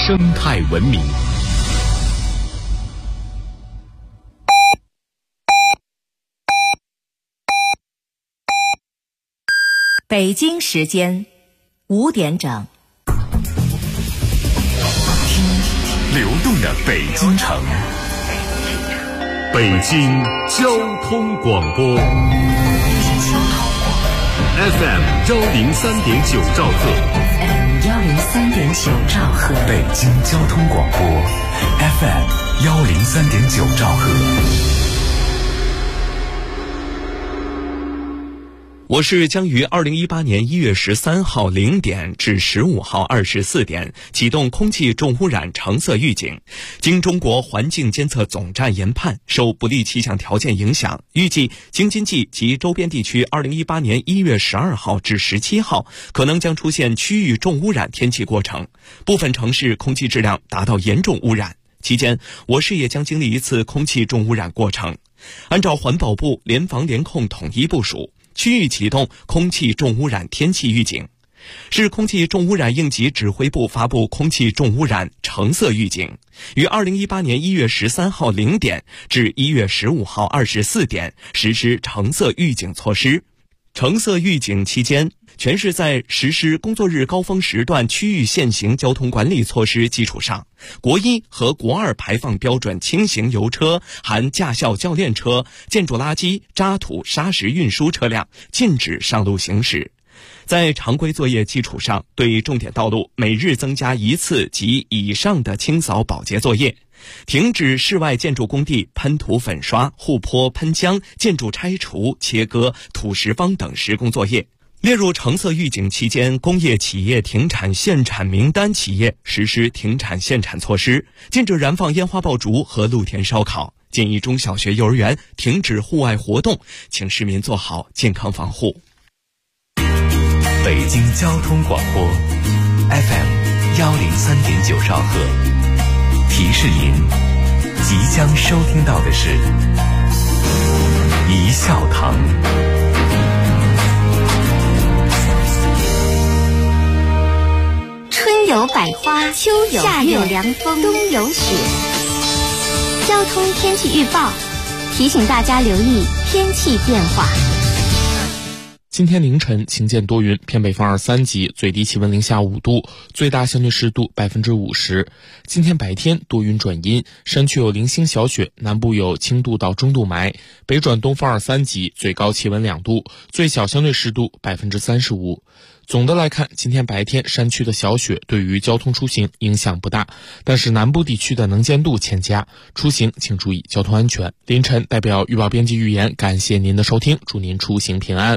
生态文明。 北京时间5点整。 流动的北京城，北京交通广播 FM 103.9兆赫， 103.9兆赫， 北京交通广播 FM 103.9兆赫。我是将于2018年1月13号0点至15号24点启动空气重污染橙色预警。经中国环境监测总站研判，受不利气象条件影响，预计京津冀及周边地区2018年1月12号至17号可能将出现区域重污染天气过程，部分城市空气质量达到严重污染。期间，我市也将经历一次空气重污染过程。按照环保部联防联控统一部署，区域启动空气重污染天气预警。市空气重污染应急指挥部发布空气重污染橙色预警，于2018年1月13号0点至1月15号24点实施橙色预警措施。橙色预警期间，全市在实施工作日高峰时段区域限行交通管理措施基础上，国1和国2排放标准轻型油车含驾校教练车、建筑垃圾、渣土、砂石运输车辆禁止上路行驶。在常规作业基础上，对重点道路每日增加1次及以上的清扫保洁作业，停止室外建筑工地喷涂粉刷、护坡喷浆、建筑拆除、切割、土石方等施工作业。列入橙色预警期间工业企业停产限产名单企业实施停产限产措施，禁止燃放烟花爆竹和露天烧烤，建议中小学幼儿园停止户外活动，请市民做好健康防护。北京交通广播 FM 103.9兆赫，提示您即将收听到的是一笑堂。 春有百花，秋有夏有凉风，冬有雪。交通天气预报提醒大家留意天气变化。 今天凌晨晴间多云，偏北风2、3级，最低气温零下5度，最大相对湿度50%。今天白天多云转阴，山区有零星小雪，南部有轻度到中度霾，北转东风2、3级，最高气温2度，最小相对湿度35%。总的来看，今天白天山区的小雪对于交通出行影响不大，但是南部地区的能见度欠佳，出行请注意交通安全。凌晨代表预报编辑预言，感谢您的收听，祝您出行平安。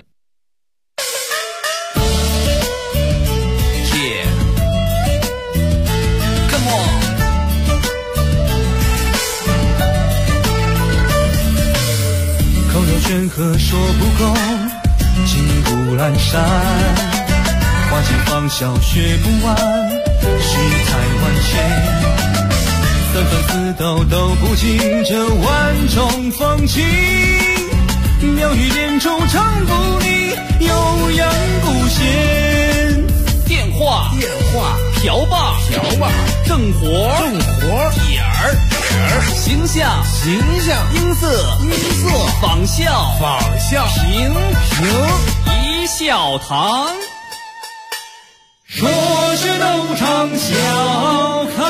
口若悬河说不够，骑虎阑珊，花间芳笑学不完，世态万千，三番四斗斗不尽这万种风情，妙语连珠唱不腻，悠扬不闲。 电话瓢把正活点儿形象音色仿效平一笑堂， 说是斗场笑开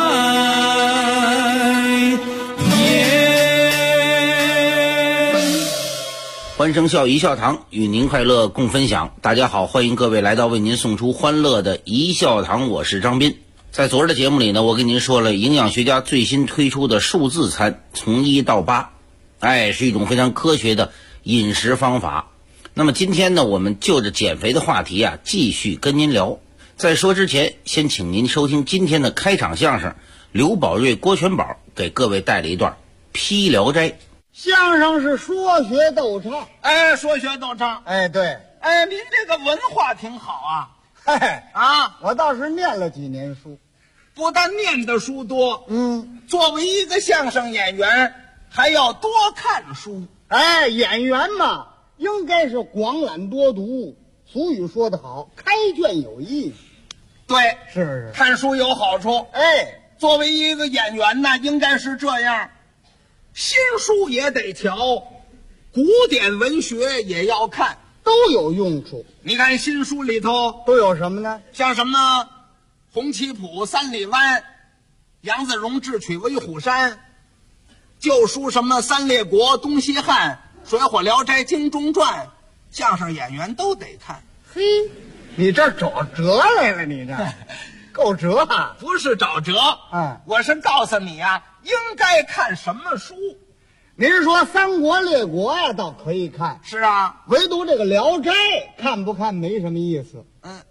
颜。 欢声笑一笑堂，与您快乐共分享。大家好，欢迎各位来到为您送出欢乐的一笑堂，我是张斌。在昨儿的节目里呢，我跟您说了营养学家最新推出的数字餐，从1到8，是一种非常科学的饮食方法。那么今天呢，我们就着减肥的话题啊，继续跟您聊。在说之前，先请您收听今天的开场相声，刘宝瑞、郭全宝给各位带了一段《披聊斋》。 相声是说学逗唱， 说学逗唱， 对， 您这个文化挺好啊，我倒是念了几年书， 不但念的书多，作为一个相声演员，还要多看书。 演员嘛，应该是广览多读。俗语说得好，开卷有益。 对， 是看书有好处。 哎， 作为一个演员呢，应该是这样，新书也得瞧，古典文学也要看， 都有用处。 你看新书里头都有什么呢？ 像什么呢？洪七普、三里湾，杨子荣智取威虎山，旧书什么三列国、东西汉、水浒、聊斋、精忠传，相声演员都得看。 嘿，你这找辙来了，你这够辙啊！ 不是找辙，我是告诉你啊，应该看什么书。 您说三国列国呀，倒可以看。 是啊， 唯独这个《聊斋》看不看没什么意思。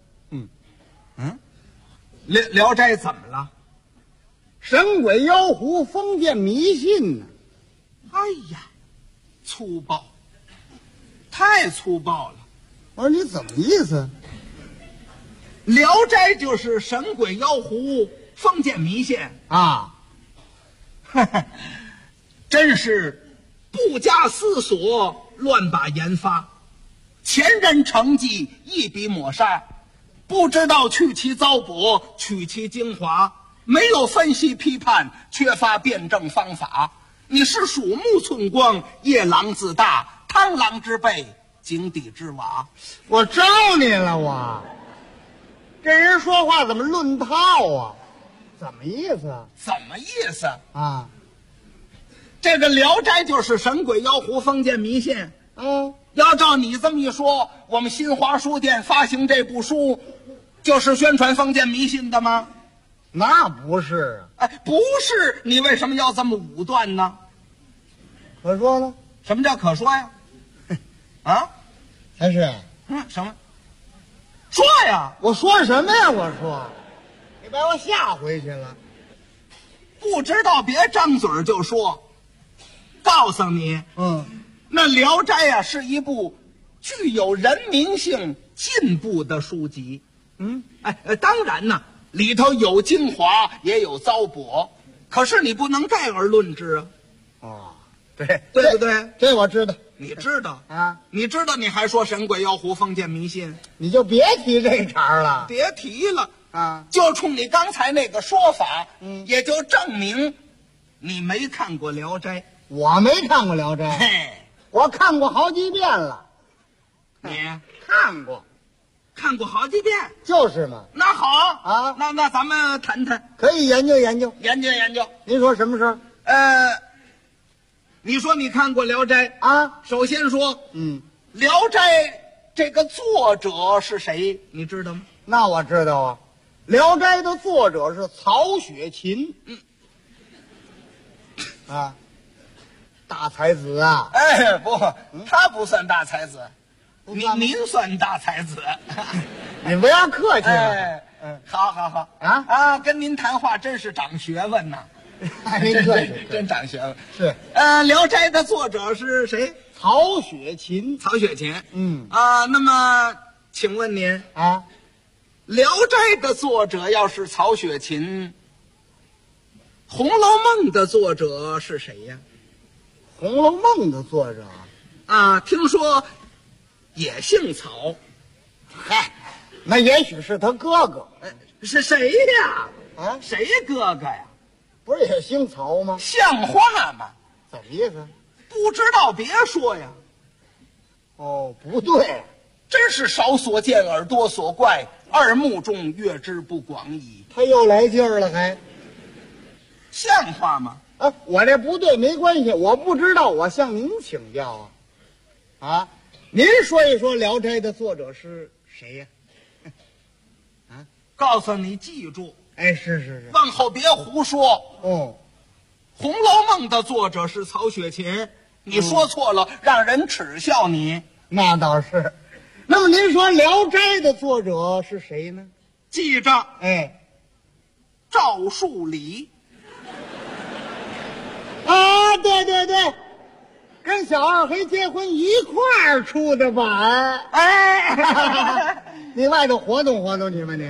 聊斋怎么了？ 神鬼妖狐、封建迷信呢？ 哎呀，粗暴，太粗暴了！ 我说你怎么意思？ 聊斋就是神鬼妖狐、封建迷信啊！ 真是不加思索，乱把研发，前人成绩一笔抹杀，不知道去其糟粕，取其精华，没有分析批判，缺乏辩证方法。你是鼠目寸光，夜郎自大，螳螂之辈，井底之蛙。 我招你了，我这人说话怎么论套啊？怎么意思啊？ 怎么意思啊？ 这个《聊斋》就是神鬼妖狐、封建迷信。要照你这么一说，我们新华书店发行这部书，就是宣传封建迷信的吗？ 那不是啊！哎，不是，你为什么要这么武断呢？ 可说呢？ 什么叫可说呀？啊？ 还是什么？说呀！ 我说什么呀？我说，你把我吓回去了。 不知道别张嘴就说。告诉你，那《聊斋》啊是一部具有人民性、进步的书籍。当然呢，里头有精华，也有糟粕，可是你不能概而论之啊。 对不对？ 这我知道。 你知道啊？ 你知道，你还说神鬼妖狐、封建迷信？ 你就别提这茬了。 别提了啊！ 就冲你刚才那个说法，也就证明你没看过《聊斋》。 我没看过《聊斋》，我看过好几遍了。 你看过好几遍， 就是嘛。 那好啊， 那咱们谈谈， 可以研究研究。 您说什么事？ 你说你看过《聊斋》 啊？ 首先说，《聊斋》这个作者是谁？你知道吗？ 那我知道啊，《聊斋》的作者是曹雪芹。大才子啊！ 哎，不，他不算大才子，您算大才子。 你不要客气了。 好跟您谈话真是长学问呐。 您客气， 真长学问。 是 《聊斋》的作者是谁？ 曹雪芹。 那么请问您啊， 《聊斋》的作者要是曹雪芹，《红楼梦》的作者是谁呀？ 《红楼梦》的作者啊，听说也姓曹。 嗨，那也许是他哥哥。 是谁呀？ 啊， 谁哥哥呀？ 不是也姓曹吗？ 像话吗？ 怎么意思？ 不知道别说呀。 不对， 真是少所见而多所怪，耳目中阅之不广矣。 他又来劲儿了，还像话吗？ 我这不对没关系，我不知道，我向您请教啊。您说一说《聊斋》的作者是谁呀？ 告诉你，记住。 是， 往后别胡说。 《 红楼梦》的作者是曹雪芹，你说错了，让人耻笑你。 那倒是。那么您说《聊斋》的作者是谁呢？ 记着，赵树理。 对，跟小二黑结婚一块儿出的版。你外头活动活动去吗你？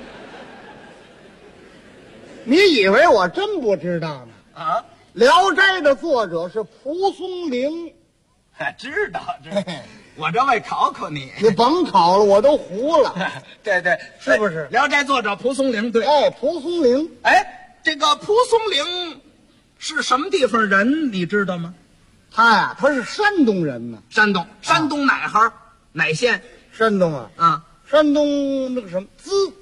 你以为我真不知道呢？《聊斋》的作者是蒲松龄。 知道，我这为考考你。 你甭考了，我都糊了。 对， 是不是？ 聊斋作者蒲松龄，对。 哎，蒲松龄。 哎，这个蒲松龄是什么地方人？你知道吗？ 他呀，他是山东人呢。 山东哪行？哪县？ 山东啊。山东那个什么资，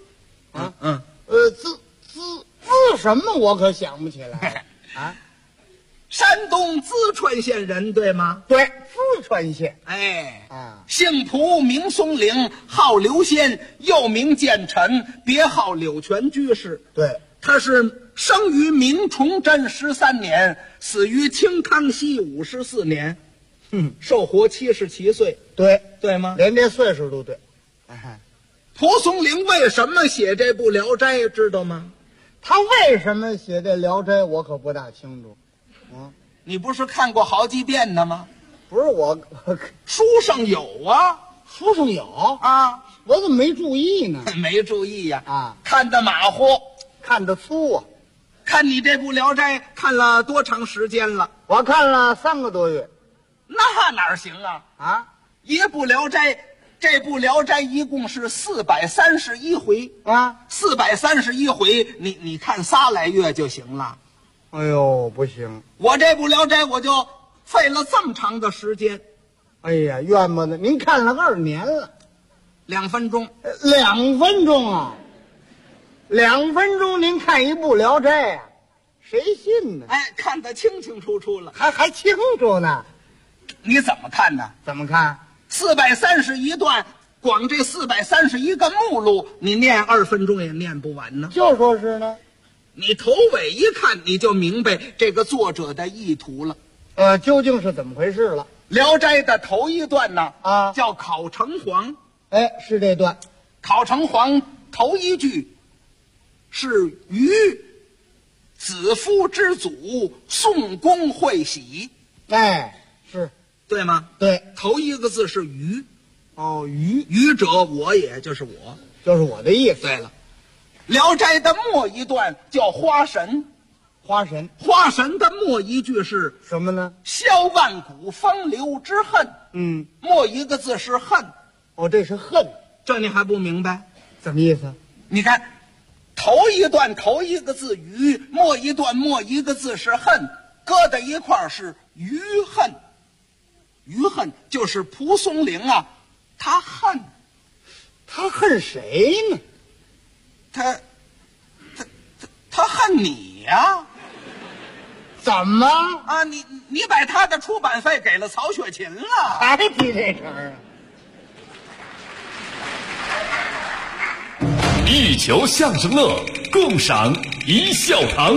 资什么我可想不起来啊。 山东淄川县人对吗？ 对，淄川县。 姓蒲，名松龄，号刘仙，又名建臣，别号柳泉居士。 对， 他是生于明崇祯13年，死于清康熙54年，寿活77岁。对吗？ 连这岁数都对。 蒲松龄为什么写这部《聊斋》知道吗？ 他为什么写这《聊斋》我可不大清楚。 你不是看过好几遍的吗？ 不是我书上有啊。 书上有啊，我怎么没注意呢？ 没注意呀。看得马虎， 看得粗啊。 看你这部《聊斋》看了多长时间了？ 我看了3个多月。 那哪行啊？一部《聊斋》，这部《聊斋》一共是431回431回，你看3来月就行了。 哎呦，不行！ 我这部《聊斋》我就费了这么长的时间。 哎呀，冤枉的！您看了2年了。 2分钟。 2分钟啊！2分钟您看一部《聊斋》啊？谁信呢？ 看得清清楚楚了， 还清楚呢。 你怎么看呢？ 怎么看 ？431段，光这431个目录，你念2分钟也念不完呢。 就说是呢。 你头尾一看，你就明白这个作者的意图了。 究竟是怎么回事了？《 聊斋》的头一段呢，叫考城隍。 是这段。 考城隍头一句是于子夫之祖，宋公会喜。 是对吗？ 对， 头一个字是于。 于者我也，就是我， 就是我的意思。 对了。《聊斋》的末一段叫花神。花神的末一句是什么呢？ 消万古风流之恨。末一个字是恨。 这是恨。 这你还不明白？ 什么意思？ 你看，头一段头一个字于，末一段末一个字是恨，搁在一块儿是于恨。于恨就是蒲松龄啊，他恨谁呢？ 他恨你呀。 怎么啊？你把他的出版费给了曹雪芹了， 还提这茬啊？ 一球相声乐，共赏一笑堂。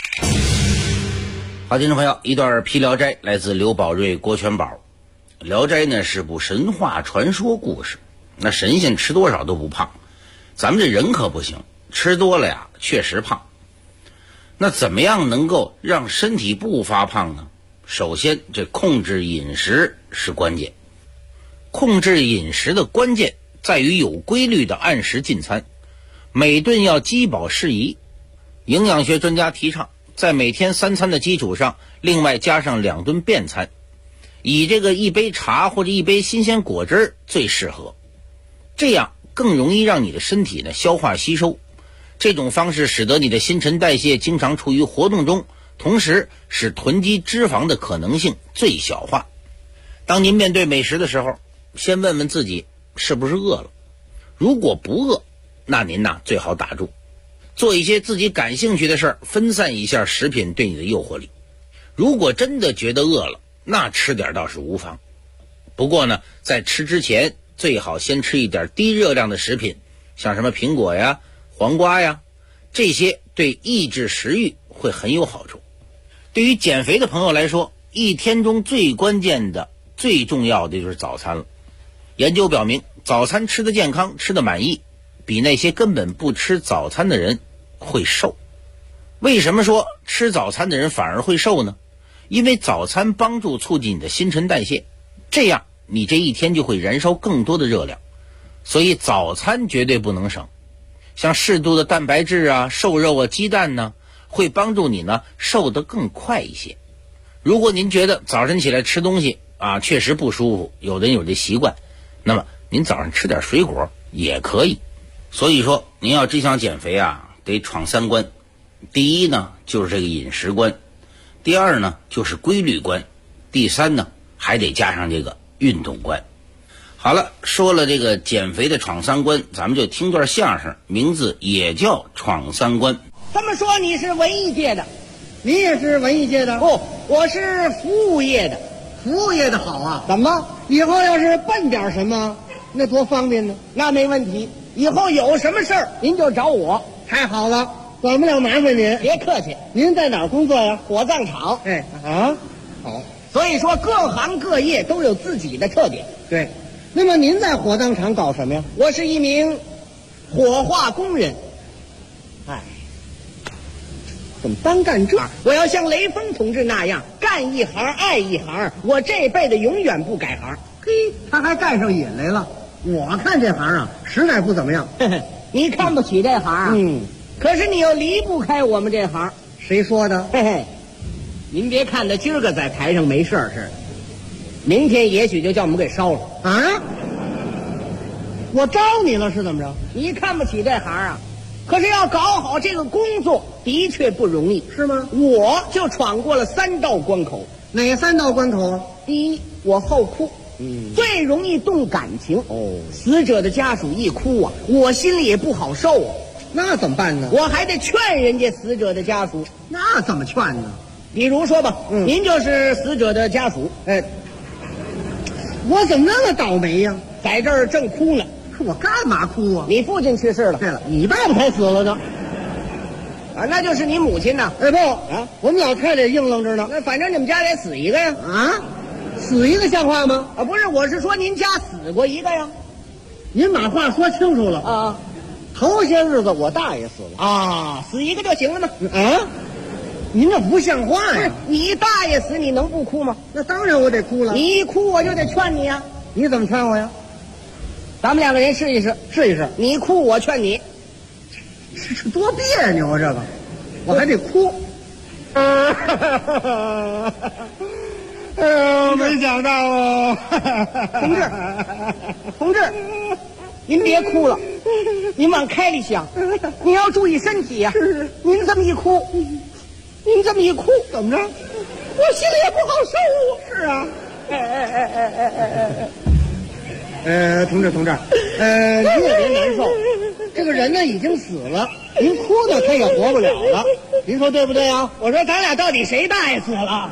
好，听众朋友，一段批《聊斋》来自刘宝瑞、郭全宝。《聊斋》呢是部神话传说故事，那神仙吃多少都不胖，咱们这人可不行，吃多了呀确实胖。那怎么样能够让身体不发胖呢？首先这控制饮食是关键。控制饮食的关键在于有规律的按时进餐，每顿要饥饱适宜。营养学专家提倡在每天3餐的基础上另外加上2顿便餐，以这个1杯茶或者1杯新鲜果汁最适合，这样更容易让你的身体呢消化吸收。这种方式使得你的新陈代谢经常处于活动中，同时使囤积脂肪的可能性最小化。当您面对美食的时候，先问问自己是不是饿了，如果不饿，那您最好打住，做一些自己感兴趣的事儿，分散一下食品对你的诱惑力。如果真的觉得饿了，那吃点倒是无妨。不过呢，在吃之前最好先吃一点低热量的食品，像什么苹果呀、黄瓜呀，这些对抑制食欲会很有好处。对于减肥的朋友来说，一天中最关键的、最重要的就是早餐了。研究表明，早餐吃得健康、吃得满意，比那些根本不吃早餐的人会瘦。为什么说吃早餐的人反而会瘦呢？因为早餐帮助促进你的新陈代谢，这样你这一天就会燃烧更多的热量。所以早餐绝对不能省。像适度的蛋白质啊、瘦肉啊、鸡蛋呢，会帮助你呢瘦得更快一些。如果您觉得早晨起来吃东西啊，确实不舒服，有的人有这习惯，那么您早上吃点水果也可以。所以说您要真想减肥啊，得闯3关。第一呢就是这个饮食关，第二呢就是规律关，第三呢还得加上这个运动关。好了，说了这个减肥的闯3关，咱们就听段相声，名字也叫闯3关。 他们说你是文艺界的， 你也是文艺界的？ 不，我是服务业的。 服务业的好啊！ 怎么？ 以后要是办点什么，那多方便呢。 那没问题，以后有什么事儿您就找我。 太好了，管不了麻烦您。 别客气。 您在哪儿工作呀？ 火葬场。 哎啊，好。 所以说各行各业都有自己的特点。 对。那么您在火葬场搞什么呀？ 我是一名火化工人。 哎，怎么单干这？ 我要像雷锋同志那样干一行爱一行，我这辈子永远不改行。 嘿，他还带上瘾来了。我看这行啊，实在不怎么样。 你看不起这行啊？可是你又离不开我们这行。 谁说的？ 嘿嘿，您别看他今儿个在台上没事似的，明天也许就叫我们给烧了啊！我招你了是怎么着？ 你看不起这行啊？可是要搞好这个工作的确不容易， 是吗？ 我就闯过了3道关口。 哪3道关口啊？ 第一，我好哭，最容易动感情。死者的家属一哭啊，我心里也不好受啊。 那怎么办呢？ 我还得劝人家死者的家属。 那怎么劝呢？ 比如说吧，您就是死者的家属， 哎，我怎么那么倒霉呀？ 在这儿正哭呢。 我干嘛哭啊？ 你父亲去世了。 对了，你爸爸才死了呢。 啊，那就是你母亲呢。 哎不啊，我们老太太硬愣着呢。 那反正你们家得死一个呀。 啊，死一个像话吗？ 啊，不是，我是说您家死过一个呀。 您把话说清楚了啊。 头些日子我大爷死了啊，死一个就行了吗？ 啊，您这不像话呀！ 你大爷死，你能不哭吗？ 那当然我得哭了。 你一哭，我就得劝你呀。 你怎么劝我呀？ 咱们2个人试一试， 试一试。 你哭，我劝你。 这多别扭啊！这个，我还得哭。没想到哦， 同志，您别哭了，您往开里想，您要注意身体呀。您这么一哭，怎么着？我心里也不好受。 是啊。同志，您也别难受。这个人呢已经死了，您哭呢他也活不了了。您说对不对啊？ 我说咱俩到底谁大爷死了？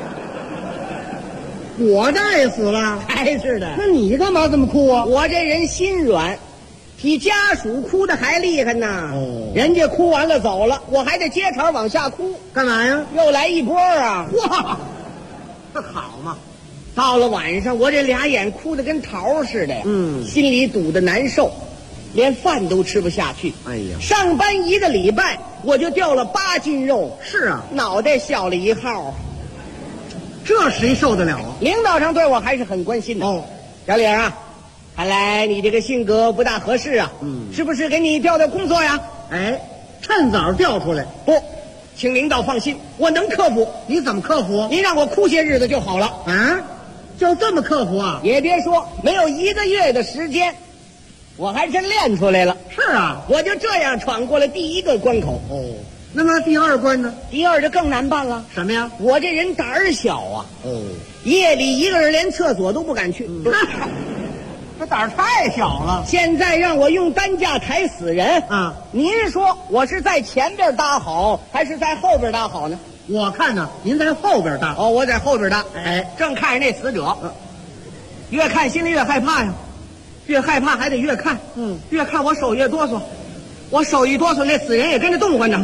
我大爷死了， 还是的。 那你干嘛这么哭啊？ 我这人心软，比家属哭的还厉害呢。人家哭完了走了，我还得接茬往下哭。 干嘛呀？ 又来一波啊！ 哇，这好嘛！ 到了晚上，我这俩眼哭得跟桃似的呀。心里堵得难受，连饭都吃不下去。 哎呀， 上班1个礼拜，我就掉了8斤肉。 是啊， 脑袋小了1号。 这谁受得了啊？ 领导上对我还是很关心的。小李啊，看来你这个性格不大合适啊。是不是给你调调工作呀？ 哎，趁早调出来。 不，请领导放心，我能克服。 你怎么克服？ 您让我哭些日子就好了。 啊，就这么克服啊？ 也别说，没有1个月的时间，我还真练出来了。 是啊， 我就这样闯过了第1个关口。 那么第2关呢？ 第2就更难办了。 什么呀？ 我这人胆儿小啊。夜里1个人连厕所都不敢去。 这胆儿太小了。 现在让我用担架抬死人啊！ 您说我是在前边搭好，还是在后边搭好呢？ 我看呢，您在后边搭。 我在后边搭。 哎， 正看着那死者，越看心里越害怕呀，越害怕还得越看。越看我手越哆嗦，我手一哆嗦，那死人也跟着动唤呢。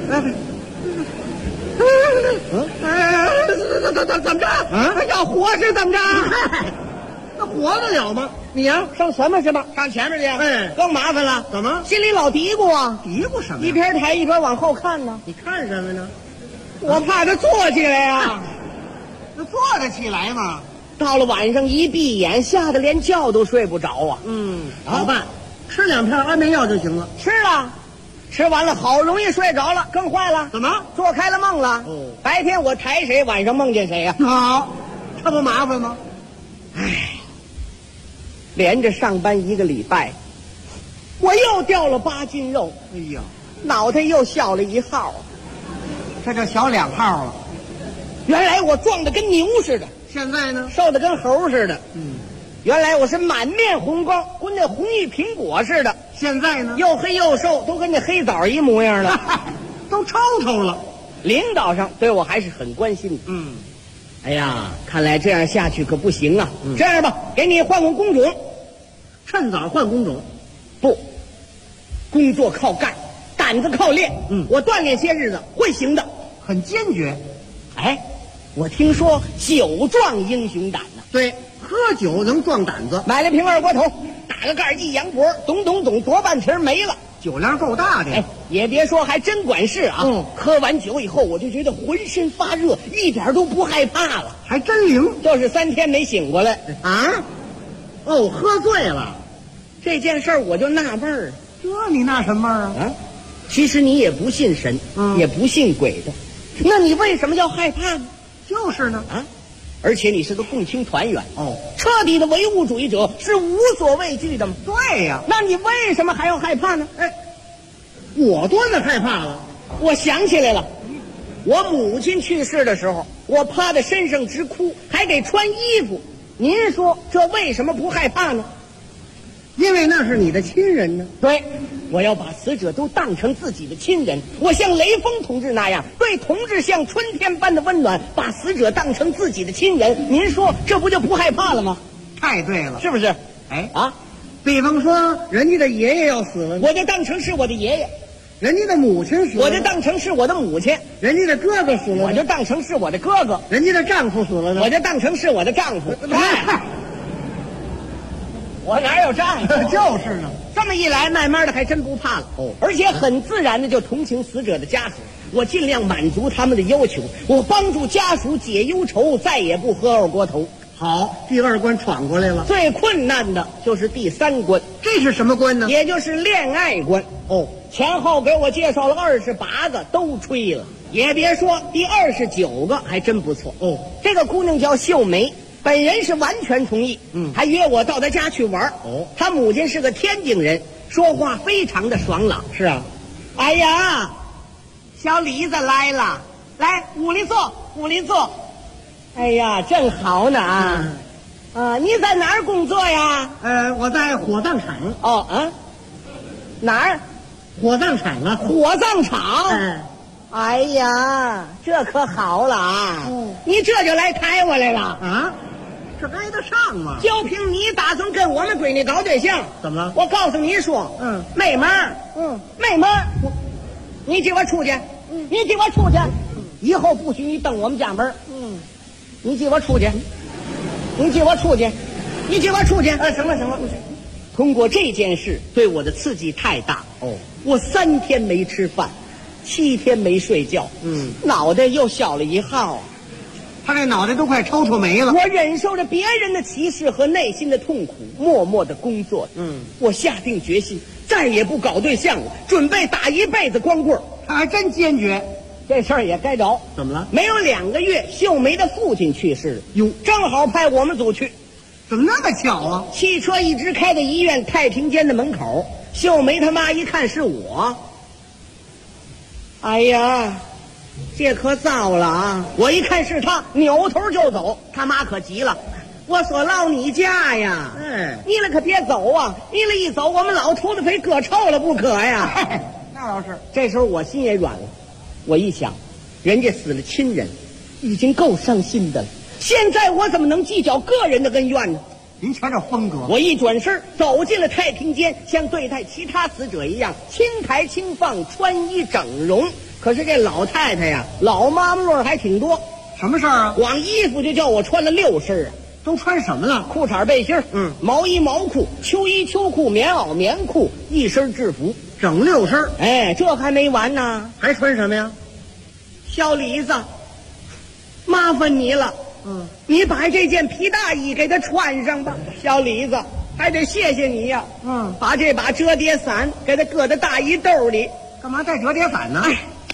怎么着？要活是怎么着？ 那活得了吗？你呀， 上什么去吧？上前面去。 哎， 更麻烦了。 怎么？ 心里老嘀咕啊。 嘀咕什么？ 一边抬一边往后看呢。 你看什么呢？ 我怕他坐起来呀。 那坐得起来吗？ 到了晚上一闭眼，吓得连觉都睡不着啊。 好办，吃2片安眠药就行了。 吃了，吃完了好容易睡着了，更坏了。 怎么？ 做开了梦了。白天我抬谁，晚上梦见谁呀？ 好， 这不麻烦吗？ 连着上班1个礼拜，我又掉了8斤肉， 哎呀， 脑袋又小了1号， 这就小2号了。 原来我壮得跟牛似的， 现在呢？ 瘦得跟猴似的。原来我是满面红光，跟那红玉苹果似的。 现在呢？ 又黑又瘦，都跟那黑枣一模样了。 都抽抽了。 领导上对我还是很关心的。哎呀，看来这样下去可不行啊。这样吧，给你换个工种， 趁早换工种。 不，工作靠干，胆子靠练。我锻炼些日子会行的。 很坚决。 哎，我听说酒壮英雄胆呢。 对，喝酒能壮胆子。 买了瓶二锅头，打个盖一扬脖，咚咚咚，多半瓶没了。 酒量够大的。 哎，也别说，还真管事啊。喝完酒以后，我就觉得浑身发热，一点都不害怕了， 还真灵。 就是3天没醒过来啊。哦，喝醉了。 这件事儿我就纳闷儿。 这你纳什么啊？ 其实你也不信神，也不信鬼的，那你为什么要害怕呢？ 就是呢。 而且你是个共青团员，彻底的唯物主义者，是无所畏惧的吗？ 对呀。 那你为什么还要害怕呢？ 我多么害怕了。 我想起来了，我母亲去世的时候，我趴在身上直哭，还得穿衣服。您说这为什么不害怕呢？ 因为那是你的亲人呢。 对，我要把死者都当成自己的亲人，我像雷锋同志那样，对同志像春天般的温暖，把死者当成自己的亲人。您说这不就不害怕了吗？ 太对了， 是不是？ 比方说人家的爷爷要死了， 我就当成是我的爷爷； 人家的母亲死了， 我就当成是我的母亲； 人家的哥哥死了， 我就当成是我的哥哥； 人家的丈夫死了呢， 我就当成是我的丈夫。我哪有丈夫？ 就是呢。 这么一来，慢慢的还真不怕了。而且很自然的就同情死者的家属，我尽量满足他们的要求，我帮助家属解忧愁，再也不喝二锅头。 好，第2关闯过来了。 最困难的就是第3关， 这是什么关呢？ 也就是恋爱关。前后给我介绍了28个，都吹了。也别说第29个还真不错。这个姑娘叫秀梅。本人是完全同意，还约我到他家去玩。他母亲是个天津人，说话非常的爽朗。 是啊。 哎呀，小李子来了，来屋里坐，屋里坐。哎呀，正好呢你在哪儿工作呀？ 我在火葬场。 哪儿？ 火葬场啊。 火葬场。哎呀，这可好了啊！你这就来台湾来了啊？这挨得上吗？ 就凭你打算跟我们闺女搞对象？ 怎么了？ 我告诉你说，妹妹儿，妹妹儿，你给我出去，你给我出去，以后不许你登我们家门。你给我出去，你给我出去，你给我出去。行了行了，通过这件事对我的刺激太大。我3天没吃饭，7天没睡觉，脑袋又小了1号。 他这脑袋都快抽没了。 我忍受着别人的歧视和内心的痛苦，默默的工作。我下定决心，再也不搞对象了，准备打一辈子光棍。 他还真坚决。 这事儿也该着。 怎么了？ 没有2个月，秀梅的父亲去世了。哟，正好派我们组去。 怎么那么巧啊？ 汽车一直开到医院太平间的门口，秀梅他妈一看是我，哎呀，这可糟了啊！我一看是他，扭头就走。他妈可急了，我说落你家呀！你了可别走啊！你了一走，我们老头子非割臭了不可呀！ 那倒是。 这时候我心也软了，我一想，人家死了亲人，已经够伤心的了，现在我怎么能计较个人的恩怨呢？ 您瞧这风格。 我一转身走进了太平间，像对待其他死者一样轻抬轻放，穿衣整容。可是这老太太呀，老妈妈味还挺多。 什么事儿啊？ 光衣服就叫我穿了6身啊。 都穿什么了？ 裤衩背心，毛衣毛裤，秋衣秋裤，棉袄棉裤，一身制服， 整6身。 哎，这还没完呢， 还穿什么呀？ 小李子，麻烦你了。你把这件皮大衣给他穿上吧。小李子，还得谢谢你呀。把这把折叠伞给他搁在大衣兜里。 干嘛带折叠伞呢？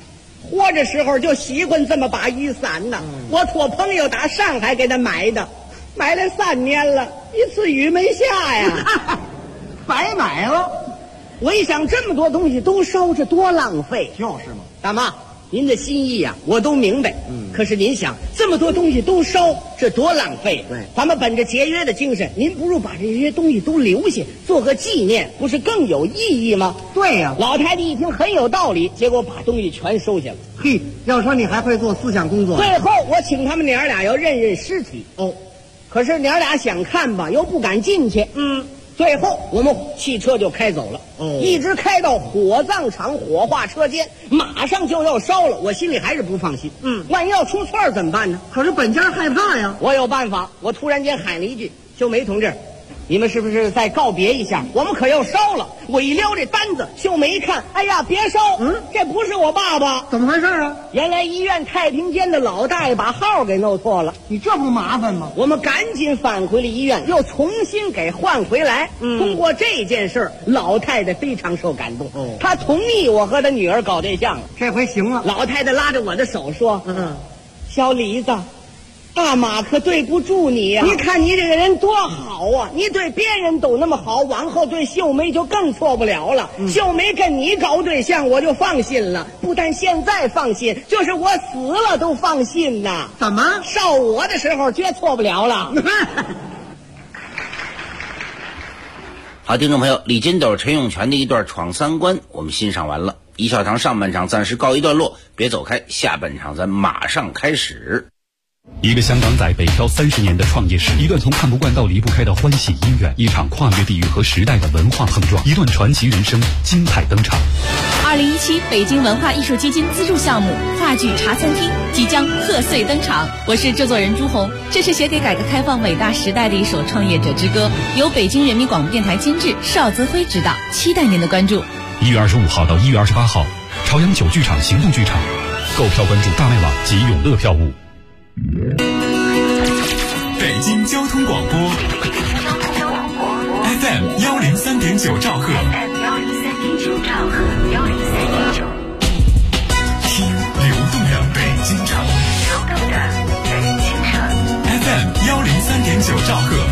活着时候就喜欢这么把雨伞呢。我托朋友打上海给他买的，买了3年了，一次雨没下呀。 白买了。 我一想，这么多东西都烧，这多浪费。 就是嘛。 大妈，您的心意呀，我都明白。可是您想，这么多东西都烧，这多浪费。 对， 咱们本着节约的精神，您不如把这些东西都留下，做个纪念，不是更有意义吗？ 对呀。 老太太一听很有道理，结果把东西全收下了。 嘿，要说你还会做思想工作。 最后我请他们娘俩要认认尸体。可是娘俩想看吧，又不敢进去。最后我们汽车就开走了。一直开到火葬场火化车间，马上就要烧了，我心里还是不放心。万一要出错怎么办呢？ 可是本家害怕呀。 我有办法，我突然间喊了一句：“秀梅同志，你们是不是再告别一下？我们可要烧了。”我一撩这单子，秀梅一看，哎呀，别烧！这不是我爸爸。 怎么回事啊？ 原来医院太平间的老大爷把号给弄错了。 你这不麻烦吗？ 我们赶紧返回了医院，又重新给换回来。通过这件事儿，老太太非常受感动。她同意我和她女儿搞对象了。 这回行了。 老太太拉着我的手说：“小李子，大马可对不住你呀！你看你这个人多好啊！你对别人都那么好，往后对秀梅就更错不了了。秀梅跟你搞对象，我就放心了。不但现在放心，就是我死了都放心呐。 怎么？ 烧我的时候绝错不了了。” 好，听众朋友，李金斗、陈永泉的一段闯三关我们欣赏完了。一笑堂上半场暂时告一段落，别走开，下半场咱马上开始。 一个香港仔北漂30年的创业史，一段从看不惯到离不开的欢喜姻缘，一场跨越地域和时代的文化碰撞，一段传奇人生精彩登场。 2017北京文化艺术基金资助项目话剧茶餐厅即将贺岁登场，我是制作人朱红。这是写给改革开放伟大时代的一首创业者之歌，由北京人民广播电台监制，邵泽辉执导，期待您的关注。 1月25号到1月28号，朝阳9剧场行动剧场，购票关注大麦网及永乐票务。 北京交通广播 FM 103.9兆赫，听流动的北京城，FM 103.9兆赫，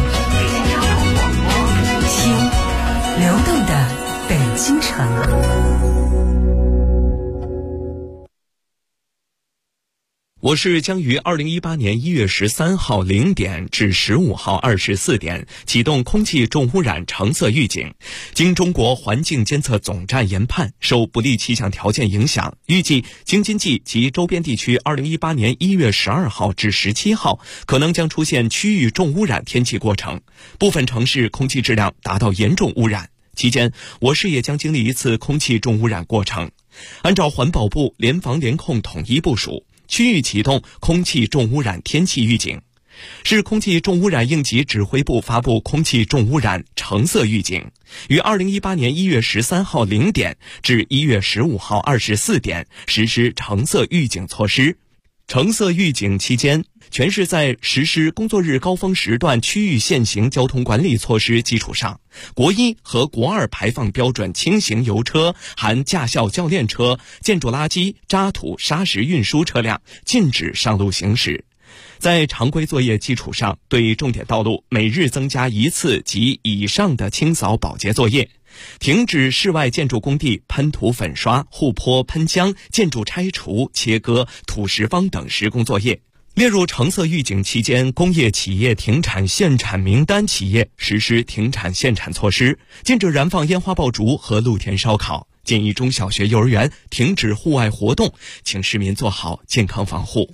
听流动的北京城。 我市将于2018年1月13号0点至15号24点启动空气重污染橙色预警。经中国环境监测总站研判，受不利气象条件影响，预计京津冀及周边地区2018年1月12号至17号可能将出现区域重污染天气过程，部分城市空气质量达到严重污染。期间，我市也将经历一次空气重污染过程。按照环保部联防联控统一部署，区域启动空气重污染天气预警。市空气重污染应急指挥部发布空气重污染橙色预警，于2018年1月13号0点至1月15号24点实施橙色预警措施。橙色预警期间，全市在实施工作日高峰时段区域限行交通管理措施基础上，国1和国2排放标准轻型油车含驾校教练车、建筑垃圾、渣土、砂石运输车辆禁止上路行驶。在常规作业基础上，对重点道路每日增加1次及以上的清扫保洁作业，停止室外建筑工地喷涂粉刷、护坡喷浆、建筑拆除、切割、土石方等施工作业。列入橙色预警期间工业企业停产限产名单企业实施停产限产措施，禁止燃放烟花爆竹和露天烧烤，建议中小学幼儿园停止户外活动，请市民做好健康防护。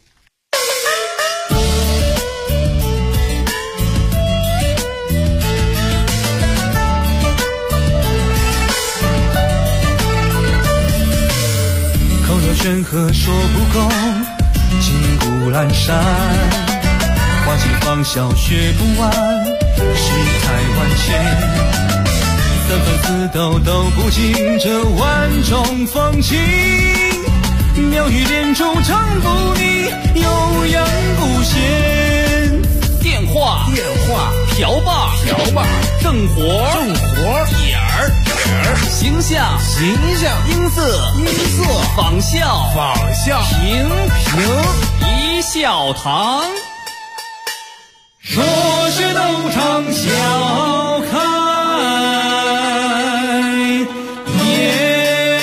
口若悬河说不够，击鼓阑珊，花季芳笑学不完，世态万千，三分四斗都不尽这万种风情，妙语连珠唱不腻，悠扬不闲。 电话瓢把，正活，眼儿，形象，音色，仿效，平，一笑堂。说是斗场笑开颜。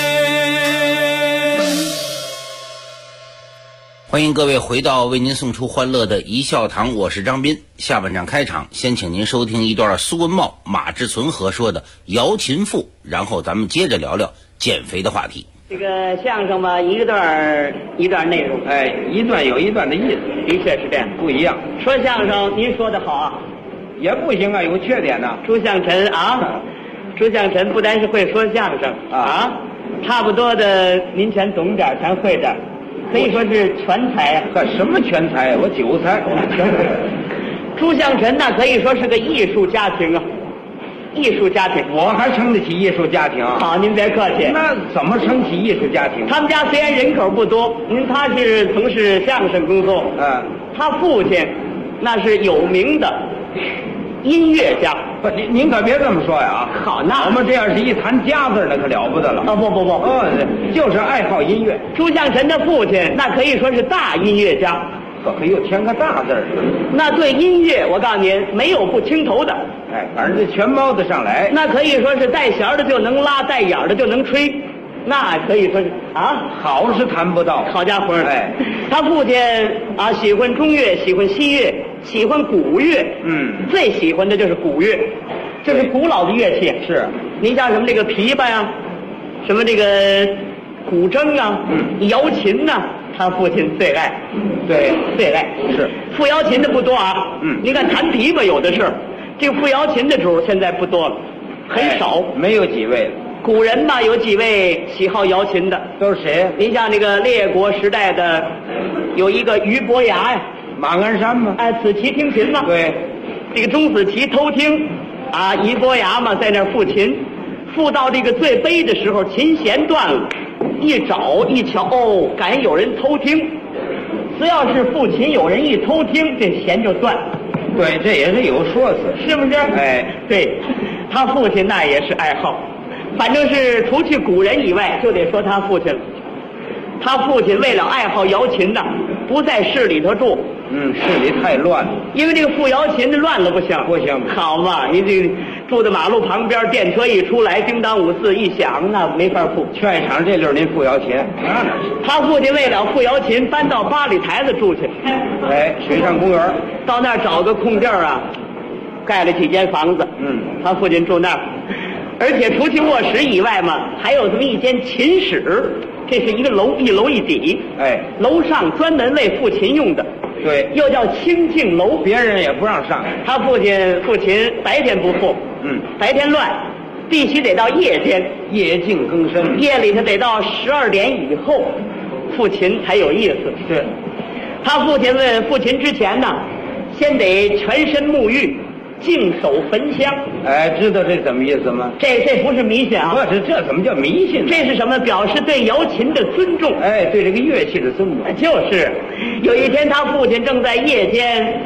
欢迎各位回到为您送出欢乐的一笑堂，我是张斌。下半场开场，先请您收听一段苏文茂、马志存合说的《摇琴赋》，然后咱们接着聊聊减肥的话题。 这个相声嘛，一段一段内容， 一段有一段的意思， 的确是这样， 不一样。 说相声，您说的好啊， 也不行啊，有缺点呢。 朱向臣啊，朱向臣不单是会说相声啊，差不多的您全懂点，全会点，可以说是全才啊。 什么全才？我9才，全才。 朱向臣那可以说是个艺术家庭啊。艺术家庭， 我还撑得起艺术家庭。 好，您别客气。 那怎么撑起艺术家庭？ 他们家虽然人口不多，他是从事相声工作。他父亲那是有名的音乐家。 不，您可别这么说呀！ 好，那我们这要是一谈家字，那可了不得了。 不， 就是爱好音乐。 朱向臣的父亲那可以说是大音乐家。 可又添个大字儿， 那对音乐我告诉您没有不清头的， 反正这全包得上来。 那可以说是带弦的就能拉，带眼的就能吹，那可以说是好是谈不到， 好家伙他父亲喜欢中乐，喜欢西乐，喜欢古乐，最喜欢的就是古乐，这是古老的乐器。 是， 您像什么这个琵琶呀，什么这个古筝啊，瑶琴呐。他父亲最爱，最爱是付瑶琴的不多啊。您看弹琵琶有的是，这个付瑶琴的主现在不多了，很少， 没有几位了。 古人吧，有几位喜好瑶琴的， 都是谁？ 您像这个列国时代的，有一个俞伯牙呀， 马鞍山嘛， 子期听琴嘛。 对， 这个钟子期偷听俞伯牙嘛，在那儿抚琴，抚到这个最悲的时候，琴弦断了。一找一瞧，敢有人偷听，只要是抚琴有人一偷听，这弦就断。 对，这也是有说辞， 是不是？对，他父亲那也是爱好，反正是除去古人以外，就得说他父亲了。他父亲为了爱好瑶琴呐，不在市里头住。 市里太乱了， 因为这个付瑶琴的乱了不行，好嘛，你这住在马路旁边，电车一出来，叮当5、4一响，那没法付。 劝一场这溜您付瑶琴， 他父亲为了付瑶琴，搬到八里台子住去。 水上公园， 到那儿找个空地儿盖了几间房子。他父亲住那儿，而且除去卧室以外嘛，还有这么一间琴室。这是一个楼，一楼一底。楼上专门为抚琴用的。 对， 又叫清净楼， 别人也不让上。 他父亲抚琴白天不抚，白天乱，必须得到夜间， 夜静更深， 夜里头得到12点以后，抚琴才有意思。 是， 他父亲问抚琴之前呢，先得全身沐浴，净手焚香。 知道这怎么意思吗？ 这不是迷信啊！ 不是，这怎么叫迷信？ 这是什么？表示对瑶琴的尊重。 对这个乐器的尊重。 就是有一天，他父亲正在夜间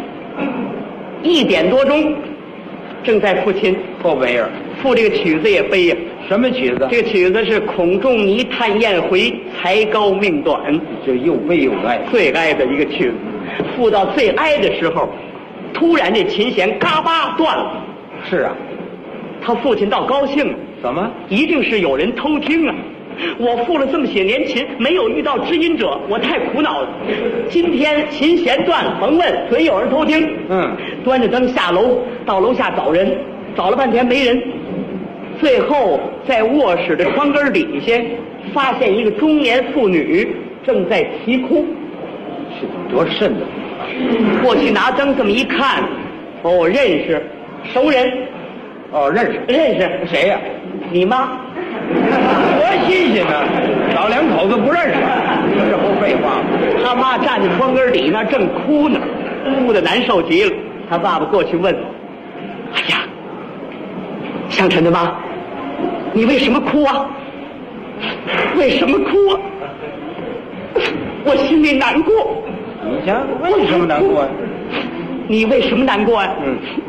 1点多钟，正在抚琴。 后半夜赋这个曲子也悲呀。 什么曲子？ 这个曲子是孔仲尼叹燕回，才高命短。 就又悲又哀， 最哀的一个曲子。赋到最哀的时候，突然这琴弦嘎巴断了。 是啊， 他父亲倒高兴了。 怎么？ 一定是有人偷听啊！我赋了这么些年琴，没有遇到知音者，我太苦恼了。今天琴弦断了，甭问，准有人偷听。端着灯下楼，到楼下找人，找了半天没人。最后在卧室的窗根底下，发现一个中年妇女正在啼哭。 是多瘆的！ 过去拿灯这么一看，认识，熟人。认识谁呀？ 你妈。 多新鲜呢！老两口子不认识，这不废话吗？ 他妈站在窗根底那正哭呢，哭得难受极了。他爸爸过去问：“哎呀，向晨的妈，你为什么哭啊？为什么哭啊？我心里难过。” 你想为什么难过呀？ 你为什么难过呀？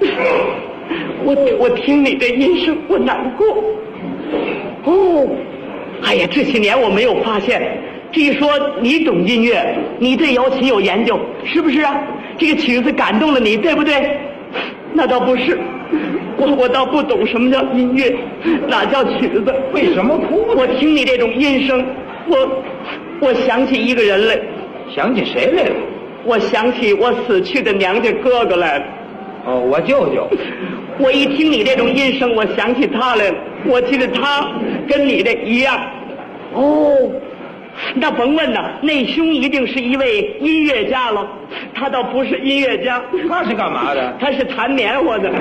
我听你的音声，我难过。哦，哎呀，这些年我没有发现。这一说你懂音乐，你对瑶琴有研究，是不是啊？这个曲子感动了你，对不对？那倒不是，我倒不懂什么叫音乐，哪叫曲子？ 为什么哭？ 我听你这种音声，我想起一个人来。 想起谁来了？ 我想起我死去的娘家哥哥来了。 哦，我舅舅。 我一听你这种音声，我想起他来了。我记得他跟你的一样。哦，那甭问呐，那兄一定是一位音乐家了。他倒不是音乐家， 他是干嘛的？ 他是弹棉花的。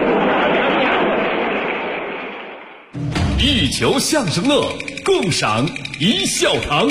一球相声乐，共赏一笑堂。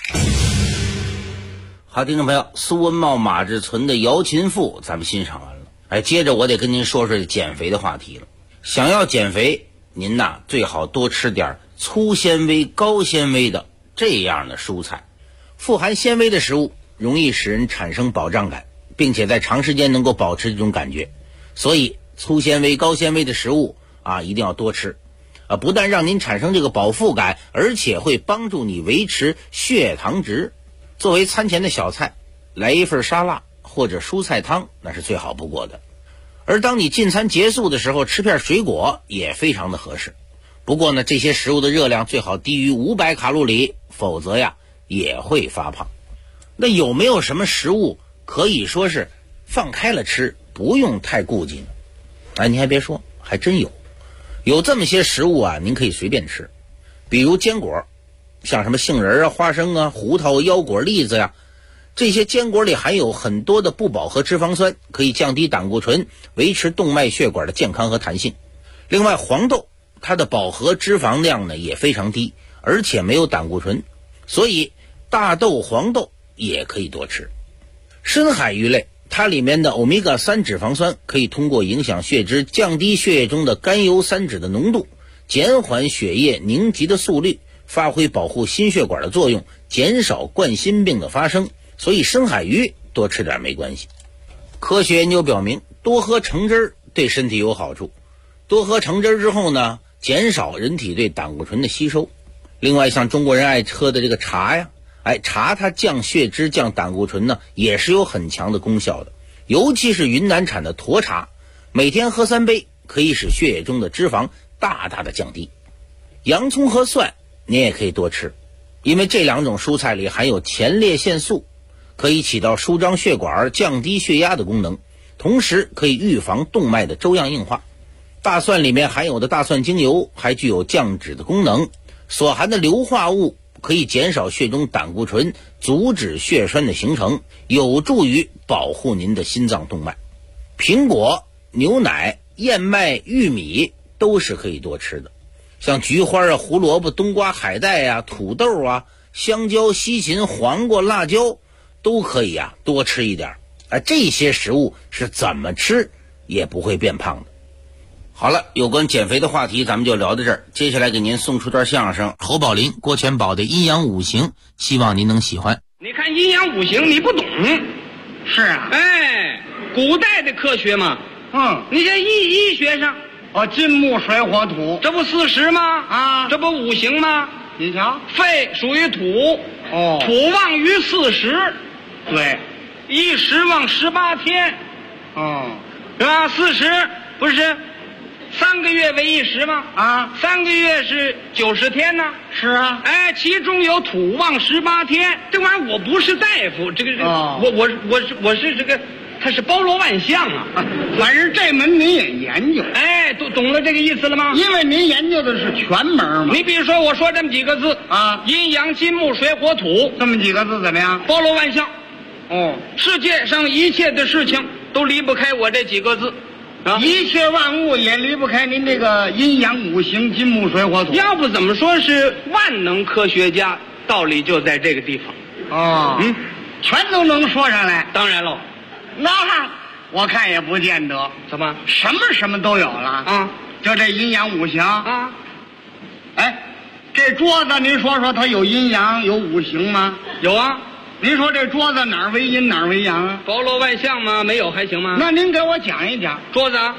好，听众朋友，苏文茂、马志存的《瑶琴赋》咱们欣赏完了。哎，接着我得跟您说说减肥的话题了。想要减肥，您呐最好多吃点粗纤维、高纤维的这样的蔬菜。富含纤维的食物容易使人产生饱胀感，并且在长时间能够保持这种感觉。所以粗纤维、高纤维的食物啊一定要多吃。不但让您产生这个饱腹感，而且会帮助你维持血糖值。作为餐前的小菜，来一份沙拉或者蔬菜汤，那是最好不过的。而当你进餐结束的时候，吃片水果也非常的合适。不过呢，这些食物的热量最好低于500卡路里，否则呀也会发胖。那有没有什么食物可以说是放开了吃，不用太顾忌呢？哎，你还别说，还真有这么些食物啊，您可以随便吃。比如坚果，像什么杏仁啊、花生啊、胡桃、腰果、栗子呀，这些坚果里含有很多的不饱和脂肪酸，可以降低胆固醇，维持动脉血管的健康和弹性。另外，黄豆它的饱和脂肪量呢也非常低，而且没有胆固醇，所以大豆、黄豆也可以多吃。深海鱼类，它里面的欧米伽3脂肪酸可以通过影响血脂，降低血液中的甘油三酯的浓度，减缓血液凝集的速率，发挥保护心血管的作用，减少冠心病的发生。所以深海鱼多吃点没关系。科学研究表明，多喝橙汁对身体有好处。多喝橙汁之后呢，减少人体对胆固醇的吸收。另外，像中国人爱喝的这个茶呀，茶它降血脂、降胆固醇呢，也是有很强的功效的。尤其是云南产的沱茶，每天喝3杯，可以使血液中的脂肪大大的降低。洋葱和蒜你也可以多吃，因为这两种蔬菜里含有前列腺素，可以起到舒张血管、降低血压的功能，同时可以预防动脉的粥样硬化。大蒜里面含有的大蒜精油还具有降脂的功能，所含的硫化物可以减少血中胆固醇，阻止血栓的形成，有助于保护您的心脏动脉。苹果、牛奶、燕麦、玉米都是可以多吃的，像菊花啊、胡萝卜、冬瓜、海带啊、土豆啊、香蕉、西芹、黄瓜、辣椒都可以啊多吃一点。这些食物是怎么吃也不会变胖的。好了，有关减肥的话题咱们就聊到这儿。接下来给您送出段相声，侯宝林、郭全宝的阴阳五行，希望您能喜欢。 你看阴阳五行你不懂。 是啊， 古代的科学嘛，你这医学上， 金木水火土， 这不40吗？这不五行吗？ 你瞧， 肺属于土，土旺于40， 对， 一时旺18天，是吧？40不是3个月为一时吗？3个月是90天呢。 是啊， 其中有土旺18天，这玩意儿我不是大夫，这个我是这个，它是包罗万象啊。 反正这门您也研究， 都懂了这个意思了吗？ 因为您研究的是全门嘛。 你比如说我说这么几个字阴阳金木水火土， 这么几个字怎么样？ 包罗万象。世界上一切的事情都离不开我这几个字。 一切万物也离不开您这个阴阳五行金木水火土。 要不怎么说是万能科学家，道理就在这个地方。 全都能说上来。 当然喽， 那我看也不见得。 怎么什么都有了就这阴阳五行这桌子您说说它有阴阳有五行吗？ 有啊。 您说这桌子哪儿为阴哪儿为阳啊？ 包罗万象吗？没有还行吗？ 那您给我讲一讲。 桌子啊，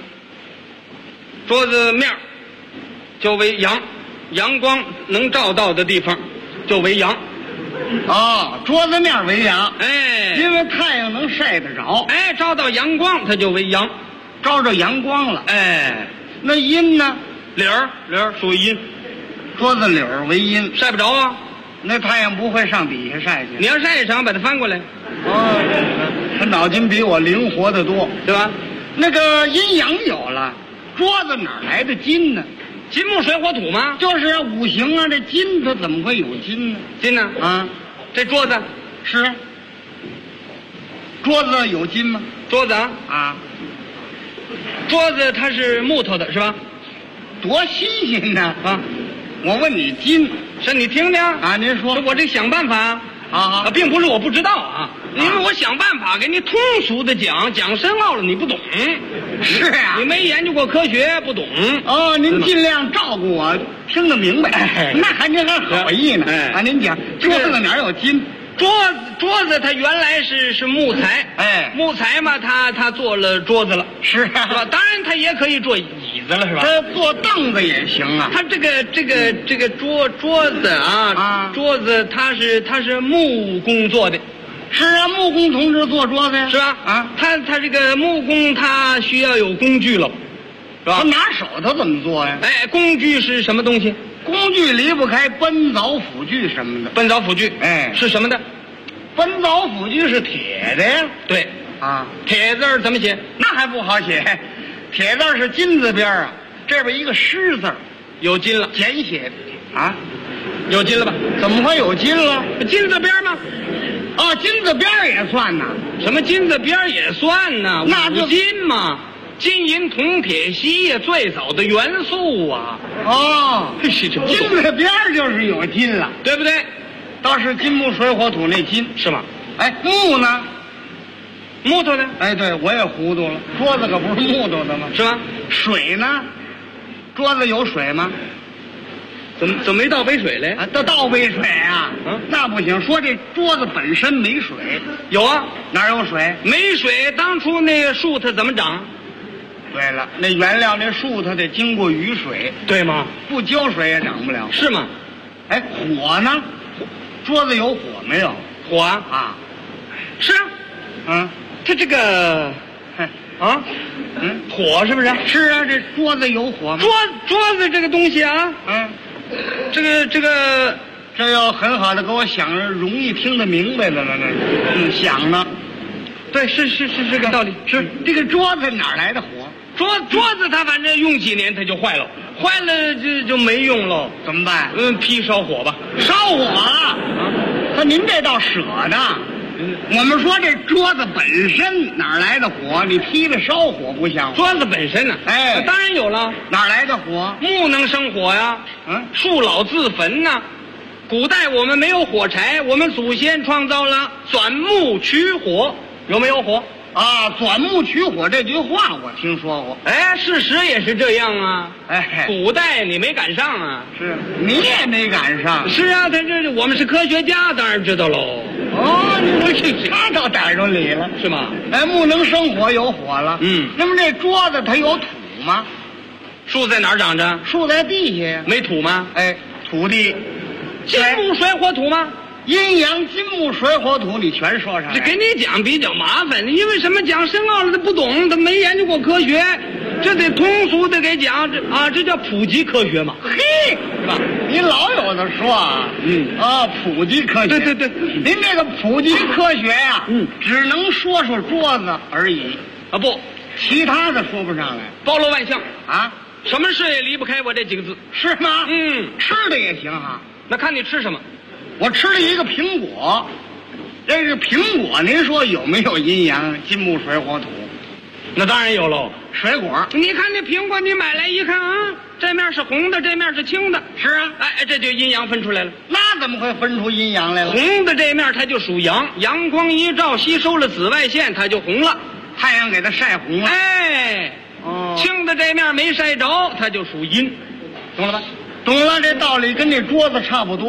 桌子面就为阳，阳光能照到的地方就为阳。 哦，桌子面为阳， 哎， 因为太阳能晒得着， 哎，照到阳光它就为阳， 照着阳光了， 哎， 那阴呢？ 理儿属于阴， 桌子理儿为阴， 晒不着啊， 那太阳不会上底下晒去。 你要晒一场，把它翻过来。 他脑筋比我灵活得多， 对吧？ 那个阴阳有了，桌子哪来的金呢？ 金木水火土吗？ 就是啊，五行啊，这金它怎么会有金呢？ 金呢？ 啊， 这桌子是啊，桌子有金吗？ 桌子啊， 桌子它是木头的，是吧？ 多新鲜呢！啊，我问你金， 是你听听啊，您说， 我这想办法啊， 并不是我不知道啊，因为我想办法给你通俗的讲，讲深奥了你不懂。 是啊， 你没研究过科学，不懂。 哦，您尽量照顾我，听得明白。那还您还好意呢。啊，您讲桌子哪有金？ 桌子它原来是木材， 哎， 木材嘛，它做了桌子了， 是啊， 是吧？当然它也可以做椅子了，是吧？ 它做凳子也行啊。 它这个桌子啊，桌子它是木工做的。 是啊，木工同志做桌子呀， 是吧？啊，他这个木工他需要有工具了，是吧？ 他拿手他怎么做呀？ 哎，工具是什么东西？ 工具离不开奔凿斧锯什么的。 奔凿斧锯， 哎， 是什么的？ 奔凿斧锯是铁的呀。 对， 啊， 铁字怎么写？ 那还不好写，铁字是金字边啊，这边一个狮字， 有金了， 简写的啊， 有金了吧？ 怎么会有金了？ 金字边吗？ 啊，金字边也算呐？ 什么金字边也算呐？ 那就五金嘛，金银铜铁锡最早的元素啊。 哦， 金字边就是有金了， 对不对？ 倒是金木水火土那金是吗？ 哎，木呢？ 木头呢？ 哎，对，我也糊涂了，桌子可不是木头的吗？ 是吧？ 水呢？桌子有水吗？ 怎么没倒杯水来？ 啊，倒杯水啊？那不行。说这桌子本身没水， 有啊， 哪有水？ 没水，当初那个树它怎么长？ 对了，那原料那树它得经过雨水， 对吗？ 不浇水也长不了， 是吗？ 哎，火呢？桌子有火没有？ 火啊，是啊，它这个啊，火是不是？ 是啊，这桌子有火吗？ 桌子这个东西啊，这个这要很好的给我想着容易听得明白的了，那想呢？ 对，是这个道理。 是这个桌子哪来的火？ 桌子它反正用几年它就坏了，坏了就没用了， 怎么办？ 批烧火吧。 烧火啊！那您这倒舍得。我们说这桌子本身哪来的火？你劈了烧火不像话。 桌子本身呢？ 哎， 当然有了。 哪来的火？ 木能生火呀。树老自焚呐。古代我们没有火柴，我们祖先创造了钻木取火，有没有火？ 啊，钻木取火这句话我听说过。 哎，事实也是这样啊。 哎， 古代你没赶上啊。 是，你也没赶上。 是啊，我们是科学家，当然知道喽。 哦，你说他倒逮着理了， 是吗？ 哎，木能生火，有火了。那么这桌子它有土吗？ 树在哪儿长着？ 树在地下呀。 没土吗？ 哎，土地。 金木水火土吗？ 阴阳金木水火土，你全说上来。 这给你讲比较麻烦，因为什么讲深奥了他不懂，他没研究过科学，这得通俗的给讲，这叫普及科学嘛。 嘿，是吧？你老有的说啊，普及科学。 对， 您这个普及科学呀，只能说桌子而已啊，不， 其他的说不上来， 包罗万象啊， 什么事也离不开我这几个字， 是吗？吃的也行哈。 那看你吃什么。 我吃了一个苹果，这个苹果您说有没有阴阳金木水火土？ 那当然有喽。 水果， 你看这苹果，你买来一看啊，这面是红的，这面是青的。 是啊， 哎，这就阴阳分出来了。 那怎么会分出阴阳来了？ 红的这面它就属阳，阳光一照吸收了紫外线，它就红了， 太阳给它晒红了。 哎，青的这面没晒着，它就属阴，懂了吧？ 懂了，这道理跟这桌子差不多。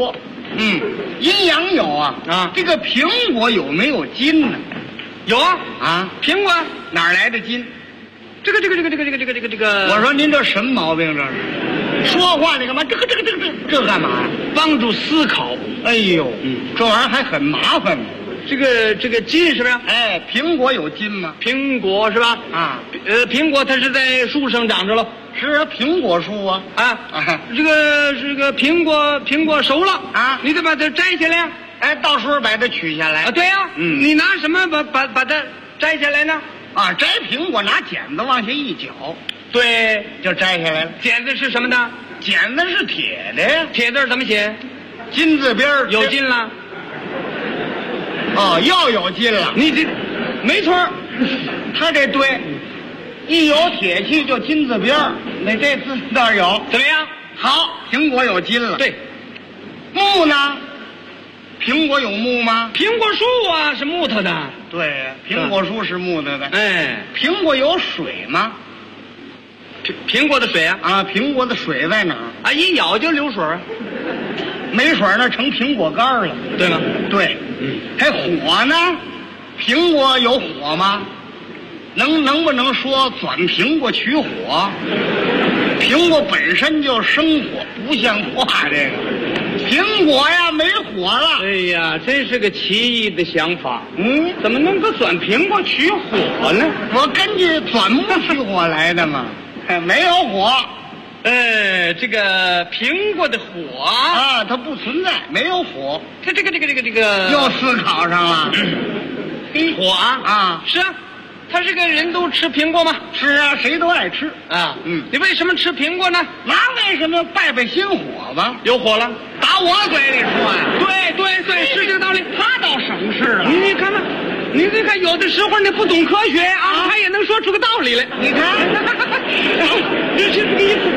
阴阳有啊。这个苹果有没有筋呢？ 有啊。苹果哪儿来的筋？ 这个。 我说您这什么毛病？这是说话你干嘛？这干嘛呀？ 帮助思考。 哎呦，这玩意儿还很麻烦呢。 这个筋是不是？ 哎，苹果有筋吗？ 苹果是吧？苹果它是在树上长着了。 是啊，苹果树啊。 这个苹果熟了啊，你得把它摘下来呀。 哎，到时候把它取下来啊。对呀。你拿什么把它摘下来呢？ 摘苹果拿剪子往下一绞， 对， 就摘下来了。 剪子是什么的？ 剪子是铁的呀。 铁字怎么写？ 金字边有金了。 要有金了。 你这没错， 他这对，一有铁器就金字边儿。那这字倒是有。 怎么样？ 好，苹果有金了。 对。 木呢？苹果有木吗？ 苹果树啊是木头的。 对，苹果树是木头的。 哎， 苹果有水吗？ 苹果的水啊？ 苹果的水在哪儿？ 一咬就流水。 没水那成苹果干了， 对吗？ 对。还火呢？苹果有火吗？能不能说钻苹果取火？苹果本身就生火，不像话。这个苹果呀没火了。 哎呀，真是个奇异的想法。怎么能够钻苹果取火呢？ 我根据钻木取火来的嘛。没有火。 这个苹果的火它不存在，没有火。 它这个又思考上了。 火是啊，他这个人都吃苹果吗？ 是啊，谁都爱吃啊。你为什么吃苹果呢？ 那为什么拜心火吧？ 有火了， 打我嘴里说呀。 对，是这个道理。 他倒省事了。 你看看，你看，有的时候你不懂科学啊，他也能说出个道理来。 你看， 这是这个意思。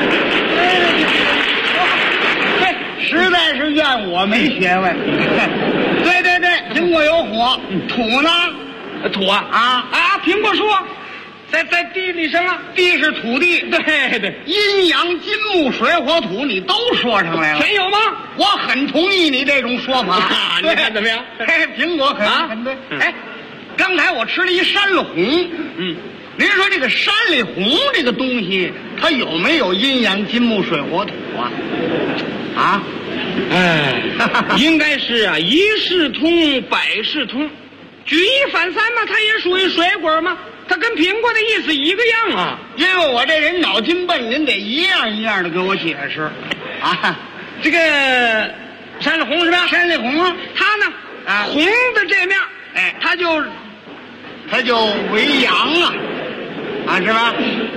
对，实在是怨我没学问。对，苹果有火，土呢？ 土苹果树啊，在地里生啊， 地是土地。 对， 阴阳金木水火土你都说上来了， 全有吗？ 我很同意你这种说法。 你看怎么样？ 苹果很对。刚才我吃了一山里红。您说这个山里红这个东西，它有没有阴阳金木水火土啊？ 应该是啊，一事通，百事通。举一反三嘛，它也属于水果嘛，它跟苹果的意思一个样啊。 因为我这人脑筋笨，您得一样一样的给我解释这个山里红是吧？ 山里红啊， 它呢红的这面，它就为阳是吧？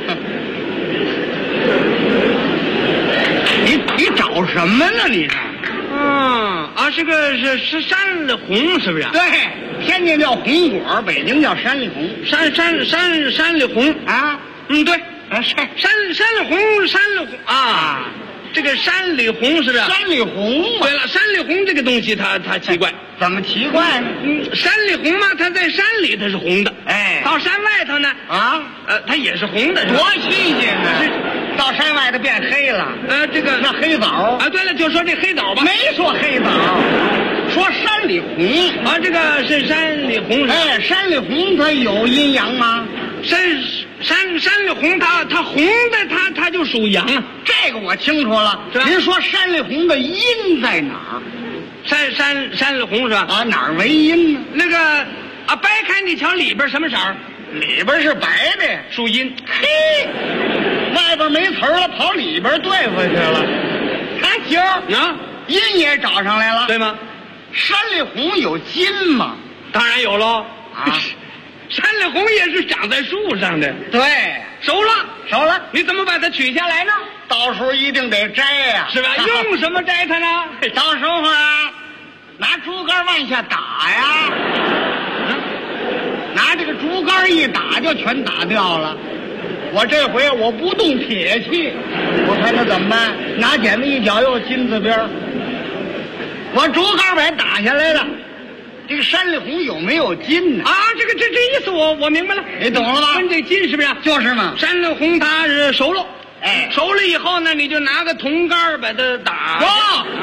你找什么呢？你这？这个是山里红是不是？ 对，天津叫红果，北京叫山里红。 山里红啊？ 对，山里红这个山里红是不是？ 山里红。 对了，山里红这个东西它奇怪。 怎么奇怪呢？ 山里红嘛，它在山里它是红的，到山外头呢它也是红的， 多新鲜呢！到山外头变黑了。那黑枣对了，就说这黑枣吧。 没说黑枣，说山里红这个是山里红。 山里红它有阴阳吗？ 山里红它红的它就属阳啊。 这个我清楚了。您说山里红的阴在哪儿？ 山里红是吧？ 哪儿为阴呢？ 那个掰开你瞧里边什么色儿？ 里边是白的， 属阴。 嘿，外边没词儿了，跑里边对付去了。行阴也找上来了， 对吗？ 山里红有金吗？ 当然有喽。山里红也是长在树上的。 对， 熟了，你怎么把它取下来呢？ 到时候一定得摘呀， 是吧？用什么摘它呢？ 到时候拿竹竿往下打呀，拿这个竹竿一打就全打掉了。我这回我不动铁器，我看他怎么办？拿剪子一绞又金字边，我竹竿把它打下来了。这个山里红有没有金呢？ 这意思我明白了， 你懂了吧？ 跟这金是不是？ 就是嘛。 山里红它是熟了，熟了以后呢，你就拿个铜杆把它打。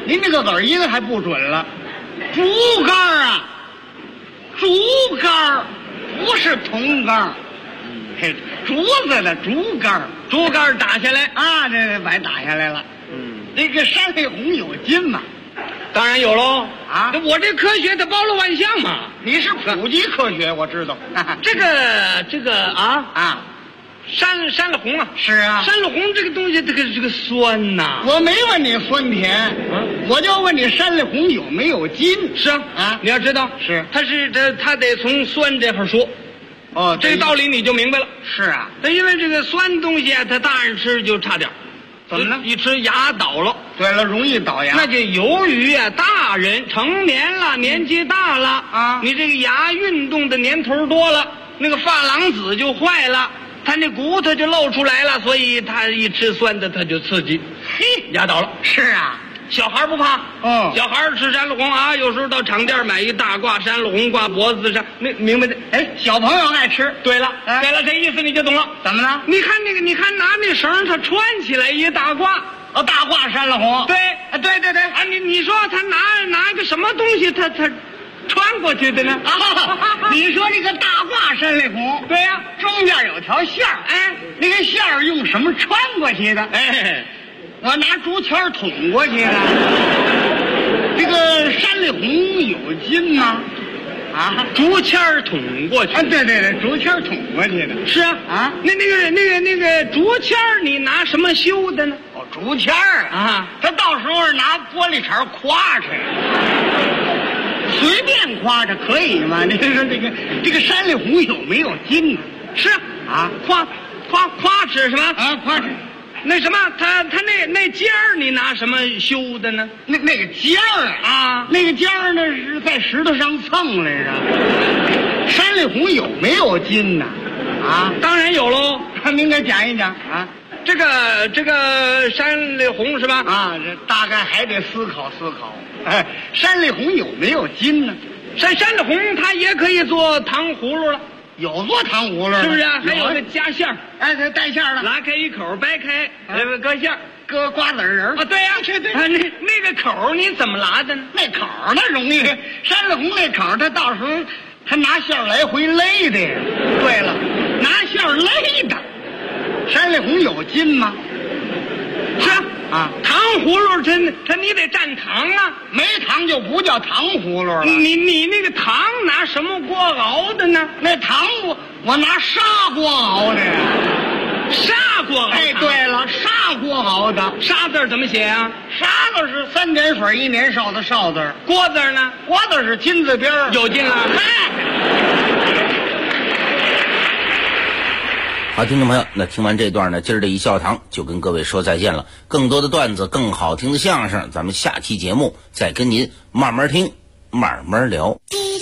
您这个子儿音还不准了，竹竿啊，竹竿，不是铜竿，竹子的竹竿， 竹竿打下来啊，这白打下来了。这个山里红有金嘛？ 当然有喽啊！ 我这科学它包罗万象嘛。 你是普及科学，我知道。 这个啊，山里红啊， 是啊， 山里红这个东西，这个酸呐。 我没问你酸甜，我就问你山里红有没有金？ 是啊，你要知道， 是他得从酸这块说。 哦， 这个道理你就明白了。 是啊， 但因为这个酸东西啊，他大人吃就差点。 怎么了？ 一吃牙倒了。 对了，容易倒牙。 那就由于啊，大人成年了，年纪大了啊， 你这个牙运动的年头多了，那个珐琅质就坏了，他那骨头就露出来了，所以他一吃酸的他就刺激， 嘿， 牙倒了。 是啊。 小孩不怕，小孩吃山里红啊，有时候到厂店买一大挂山里红挂脖子上，那明白的。 哎，小朋友爱吃。 对了，对了，这意思你就懂了。 怎么了？ 你看拿那绳它穿起来一大挂， 大挂山里红。 对， 对啊，你说他拿个什么东西，他穿过去的呢？ 你说这个大挂山里红， 对呀， 中间有条线儿， 哎， 那个线儿用什么穿过去的？ 哎。 我拿竹签捅过去的。这个山里红有金吗？啊， 竹签捅过去。 啊，对，竹签捅过去的。 是啊， 啊， 那个竹签你拿什么修的呢？ 哦，竹签啊，他到时候拿玻璃碴夸着，随便夸着可以吗？你说这个山里红有没有金呢？ 是啊， 夸哧是吧？ 啊，夸哧。 那什么，他那尖儿你拿什么修的呢？ 那个尖儿啊，那个尖儿呢是在石头上蹭来着。山里红有没有金呢？啊， 当然有喽。 您给讲一讲啊。 这个山里红是吧？ 啊，这大概还得思考思考。哎，山里红有没有金呢？ 山里红它也可以做糖葫芦了。 有做糖葫芦， 是不是啊？还有那夹馅儿， 哎，这带馅儿的， 拉开一口，掰开，搁馅儿， 搁瓜子仁啊。对呀，对，那个口你怎么拉的呢？ 那口那容易，山里红那口，他到时候他拿馅儿来回勒的。对了，拿馅儿勒的。山里红有筋吗？ 是啊，糖葫芦它你得蘸糖啊， 没糖就不叫糖葫芦了。 你那个糖拿什么锅熬的呢？ 那糖我拿砂锅熬的呀。 砂锅熬？ 哎，对了，砂锅熬的。 砂字怎么写啊？ 砂字是3点水1年少的少字。 锅字呢？ 锅字是金字边儿。 有劲了。 好，听众朋友，那听完这段呢，今儿的一笑堂就跟各位说再见了。更多的段子，更好听的相声，咱们下期节目再跟您慢慢听，慢慢聊。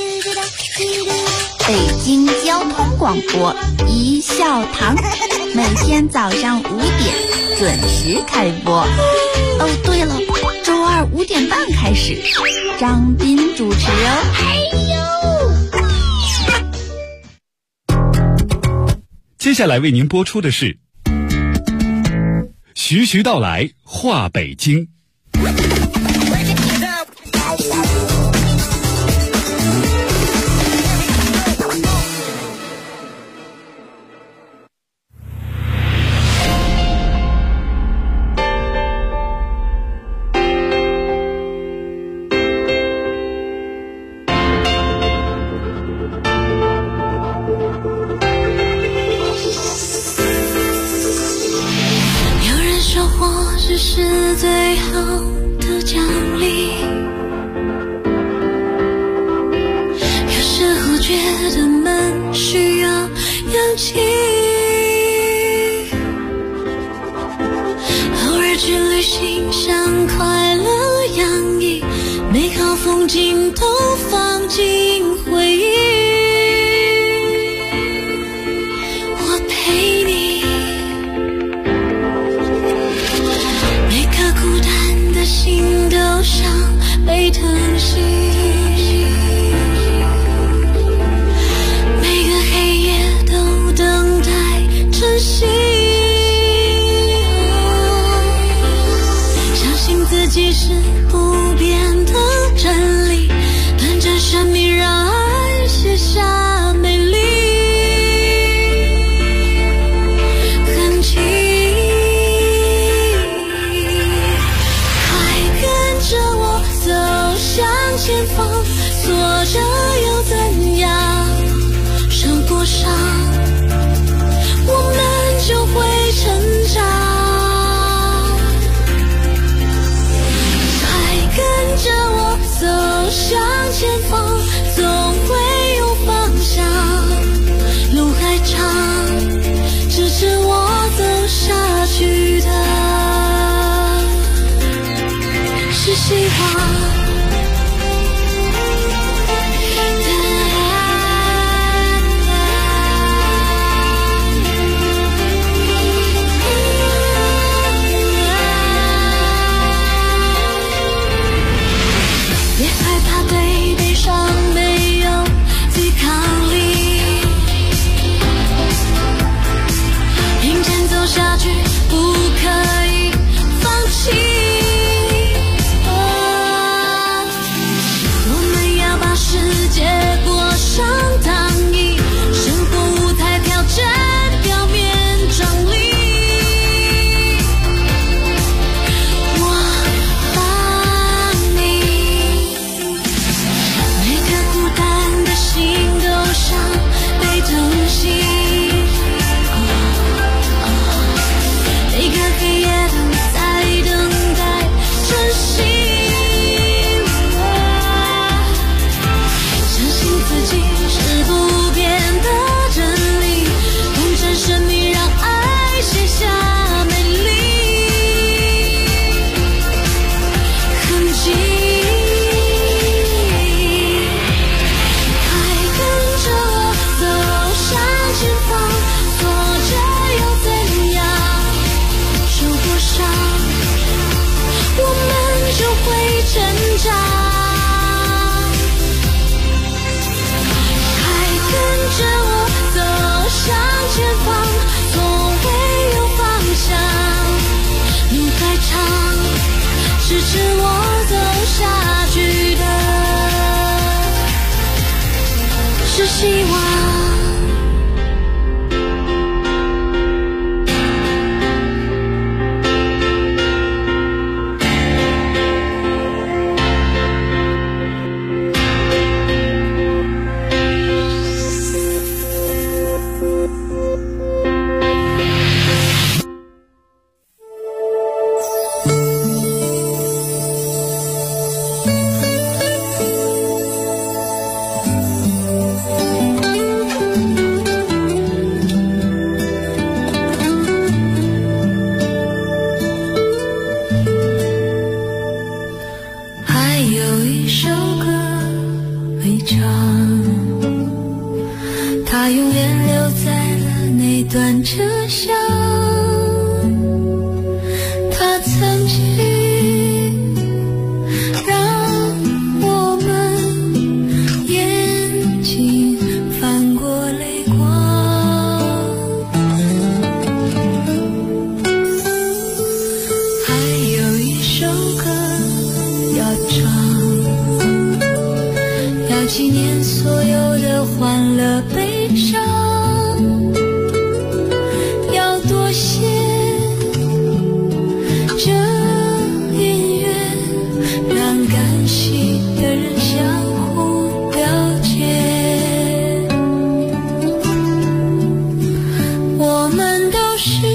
北京交通广播一笑堂，每天早上5点准时开播。哦，对了，周2 5点半开始，张斌主持哦。哎呦！ 接下来为您播出的是徐徐道来话北京。 这是最好的奖励，有时候觉得蛮需要氧气，偶尔去旅行像快乐洋溢，美好风景都放进回忆，我陪你心都像被疼惜，每个黑夜都等待晨曦，相信自己是不它永远留在了那段车厢，它曾经让我们眼睛泛过泪光。还有一首歌要唱，要纪念所有的欢乐悲伤，要多谢这音乐，让感性的人相互了解。我们都是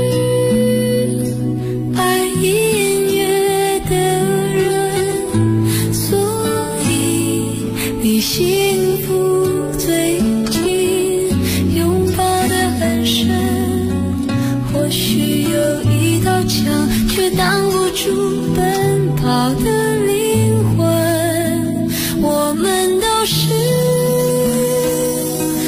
爱音乐的人，所以离幸福最近，拥抱得很深。或许有一道墙，却挡不住奔跑的